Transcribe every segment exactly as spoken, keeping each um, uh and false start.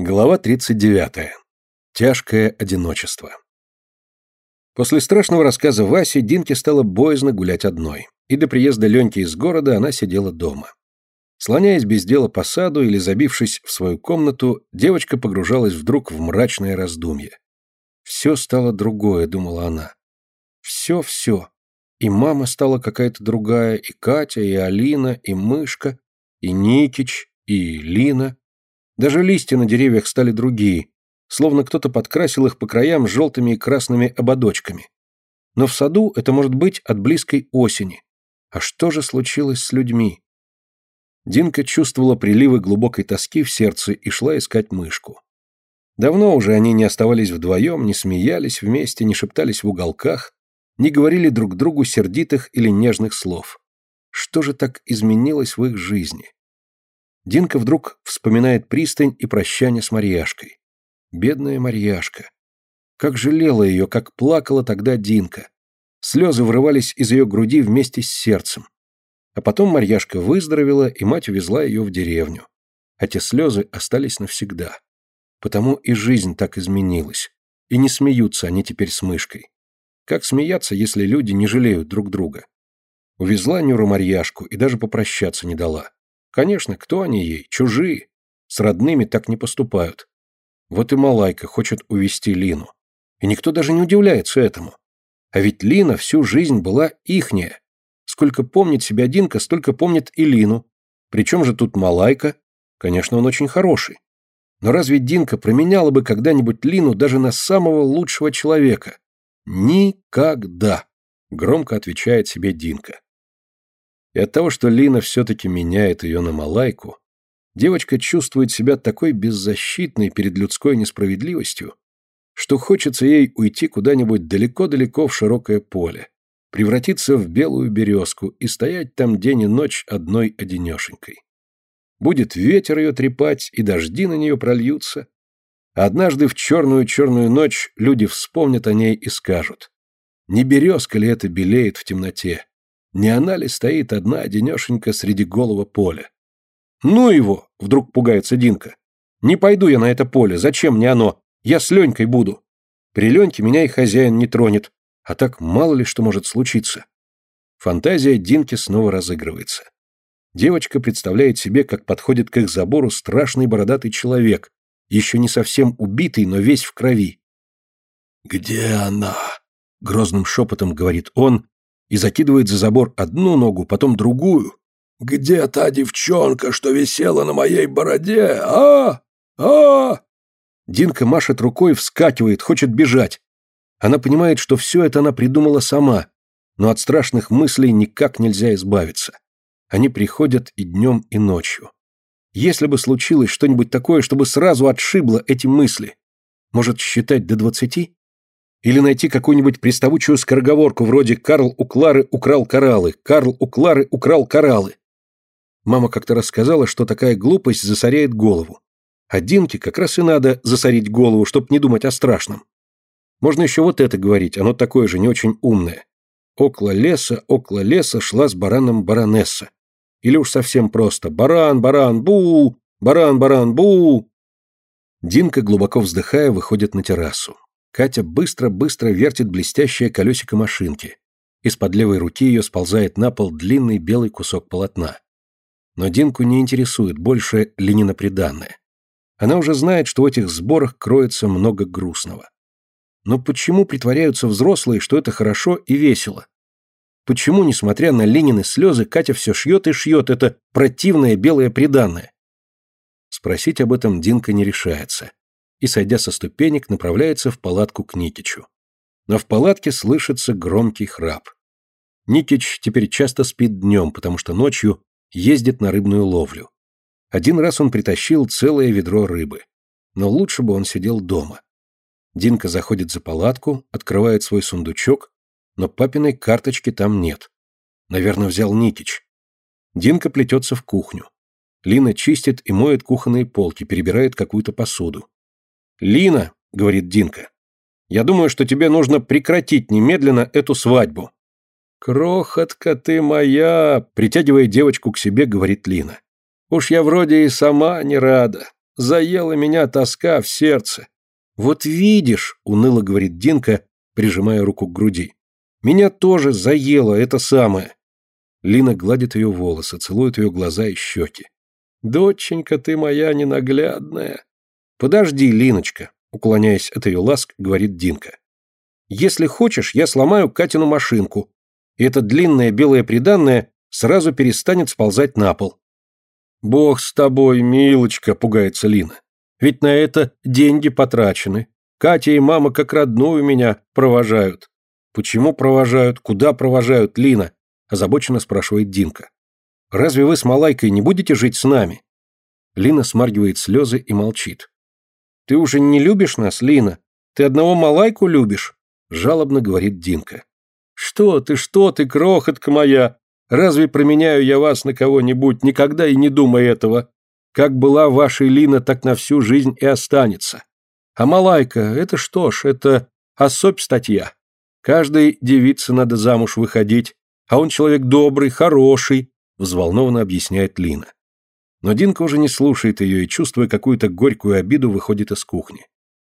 Глава тридцать девятая. Тяжкое одиночество. После страшного рассказа Васи Динке стало боязно гулять одной, и до приезда Леньки из города она сидела дома. Слоняясь без дела по саду или забившись в свою комнату, девочка погружалась вдруг в мрачное раздумье. «Все стало другое», — думала она. «Все-все. И мама стала какая-то другая, и Катя, и Алина, и Мышка, и Никич, и Лина. Даже листья на деревьях стали другие, словно кто-то подкрасил их по краям желтыми и красными ободочками. Но в саду это может быть от близкой осени. А что же случилось с людьми?» Динка чувствовала приливы глубокой тоски в сердце и шла искать Мышку. Давно уже они не оставались вдвоем, не смеялись вместе, не шептались в уголках, не говорили друг другу сердитых или нежных слов. Что же так изменилось в их жизни? Динка вдруг вспоминает пристань и прощание с Марьяшкой. Бедная Марьяшка. Как жалела ее, как плакала тогда Динка. Слезы вырывались из ее груди вместе с сердцем. А потом Марьяшка выздоровела, и мать увезла ее в деревню. А те слезы остались навсегда. Потому и жизнь так изменилась. И не смеются они теперь с Мышкой. Как смеяться, если люди не жалеют друг друга? Увезла Нюра Марьяшку и даже попрощаться не дала. Конечно, кто они ей? Чужие. С родными так не поступают. Вот и Малайка хочет увезти Лину. И никто даже не удивляется этому. А ведь Лина всю жизнь была ихняя. Сколько помнит себя Динка, столько помнит и Лину. Причем же тут Малайка? Конечно, он очень хороший. Но разве Динка променяла бы когда-нибудь Лину даже на самого лучшего человека? Никогда, громко отвечает себе Динка. И от того, что Лина все-таки меняет ее на Малайку, девочка чувствует себя такой беззащитной перед людской несправедливостью, что хочется ей уйти куда-нибудь далеко-далеко в широкое поле, превратиться в белую березку и стоять там день и ночь одной одинешенькой. Будет ветер ее трепать, и дожди на нее прольются. А однажды в черную-черную ночь люди вспомнят о ней и скажут: не березка ли это белеет в темноте? Не она ли стоит одна одинешенька среди голого поля? «Ну его!» — вдруг пугается Динка. «Не пойду я на это поле, зачем мне оно? Я с Ленькой буду. При Леньке меня и хозяин не тронет, а так мало ли что может случиться». Фантазия Динки снова разыгрывается. Девочка представляет себе, как подходит к их забору страшный бородатый человек, еще не совсем убитый, но весь в крови. «Где она?» — грозным шепотом говорит он и закидывает за забор одну ногу, потом другую. «Где та девчонка, что висела на моей бороде, а? А?» Динка машет рукой, вскакивает, хочет бежать. Она понимает, что все это она придумала сама, но от страшных мыслей никак нельзя избавиться. Они приходят и днем, и ночью. Если бы случилось что-нибудь такое, чтобы сразу отшибло эти мысли, может, считать до двадцати? Или найти какую-нибудь приставучую скороговорку вроде «Карл у Клары украл кораллы», «Карл у Клары украл кораллы». Мама как-то рассказала, что такая глупость засоряет голову. А Динке как раз и надо засорить голову, чтоб не думать о страшном. Можно еще вот это говорить, оно такое же, не очень умное. «Около леса, около леса шла с бараном баронесса». Или уж совсем просто «Баран, баран, бу! Баран, баран, бу!». Динка, глубоко вздыхая, выходит на террасу. Катя быстро-быстро вертит блестящее колесико машинки. Из-под левой руки ее сползает на пол длинный белый кусок полотна. Но Динку не интересует больше Ленина-приданное. Она уже знает, что в этих сборах кроется много грустного. Но почему притворяются взрослые, что это хорошо и весело? Почему, несмотря на Ленины слезы, Катя все шьет и шьет это противное белое приданное? Спросить об этом Динка не решается. И, сойдя со ступенек, направляется в палатку к Никичу. Но в палатке слышится громкий храп. Никич теперь часто спит днем, потому что ночью ездит на рыбную ловлю. Один раз он притащил целое ведро рыбы. Но лучше бы он сидел дома. Динка заходит за палатку, открывает свой сундучок, но папиной карточки там нет. Наверное, взял Никич. Динка плетется в кухню. Лина чистит и моет кухонные полки, перебирает какую-то посуду. «Лина», — говорит Динка, — «я думаю, что тебе нужно прекратить немедленно эту свадьбу». «Крохотка ты моя», — притягивая девочку к себе, говорит Лина. «Уж я вроде и сама не рада. заела меня тоска в сердце. Вот видишь, уныло говорит Динка, прижимая руку к груди. Меня тоже заело это самое. Лина гладит ее волосы, целует ее глаза и щеки. Доченька ты моя ненаглядная. Подожди, Линочка, уклоняясь от ее ласк, говорит Динка. Если хочешь, я сломаю Катину машинку, и это длинное белое приданное сразу перестанет сползать на пол. Бог с тобой, милочка, пугается Лина. Ведь на это деньги потрачены. Катя и мама как родную меня провожают. Почему провожают? Куда провожают, Лина? Озабоченно спрашивает Динка. Разве вы с Малайкой не будете жить с нами? Лина смаргивает слезы и молчит. Ты уже не любишь нас, Лина? Ты одного Малайку любишь? Жалобно говорит Динка. Что ты, что ты, крохотка моя? Разве променяю я вас на кого-нибудь? Никогда и не думай этого. Как была вашей Лина, так на всю жизнь и останется. А Малайка, это что ж, это особь статья. Каждой девице надо замуж выходить, а он человек добрый, хороший, взволнованно объясняет Лина. Но Динка уже не слушает ее и, чувствуя какую-то горькую обиду, выходит из кухни.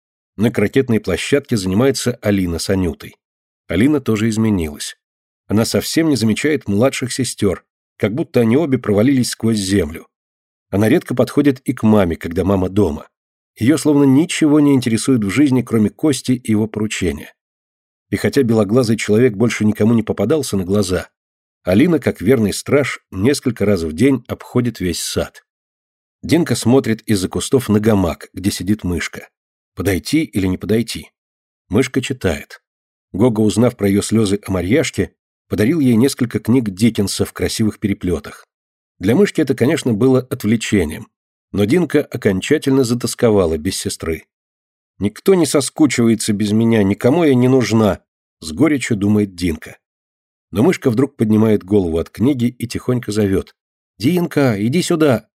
На крокетной площадке занимается Алина с Анютой. Алина тоже изменилась. Она совсем не замечает младших сестер, как будто они обе провалились сквозь землю. Она редко подходит и к маме, когда мама дома. Ее словно ничего не интересует в жизни, кроме Кости и его поручения. И хотя белоглазый человек больше никому не попадался на глаза, Алина, как верный страж, несколько раз в день обходит весь сад. Динка смотрит из-за кустов на гамак, где сидит мышка. Подойти или не подойти? Мышка читает. Гога, узнав про ее слезы о Марьяшке, подарил ей несколько книг Диккенса в красивых переплетах. Для мышки это, конечно, было отвлечением, но Динка окончательно затосковала без сестры. «Никто не соскучивается без меня, никому я не нужна», — с горечью думает Динка. Но мышка вдруг поднимает голову от книги и тихонько зовет. «Динка, иди сюда!»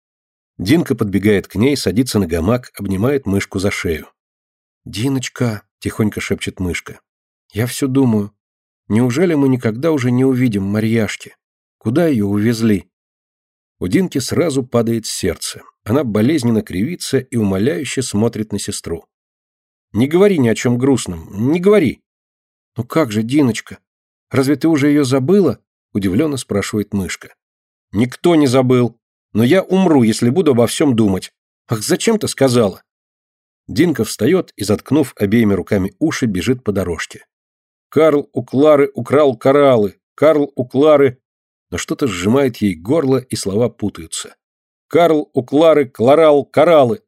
Динка подбегает к ней, садится на гамак, обнимает мышку за шею. «Диночка», — тихонько шепчет мышка, — «я все думаю, неужели мы никогда уже не увидим Марьяшки? Куда ее увезли?» У Динки сразу падает сердце. Она болезненно кривится и умоляюще смотрит на сестру. «Не говори ни о чем грустном, не говори». «Ну как же, Диночка, разве ты уже ее забыла?» — удивленно спрашивает мышка. «Никто не забыл, но я умру, если буду обо всем думать. Ах, зачем ты сказала?» Динка встает и, заткнув обеими руками уши, бежит по дорожке. «Карл у Клары украл кораллы, Карл у Клары...» Но что-то сжимает ей горло, и слова путаются. «Карл у Клары кларал кораллы...»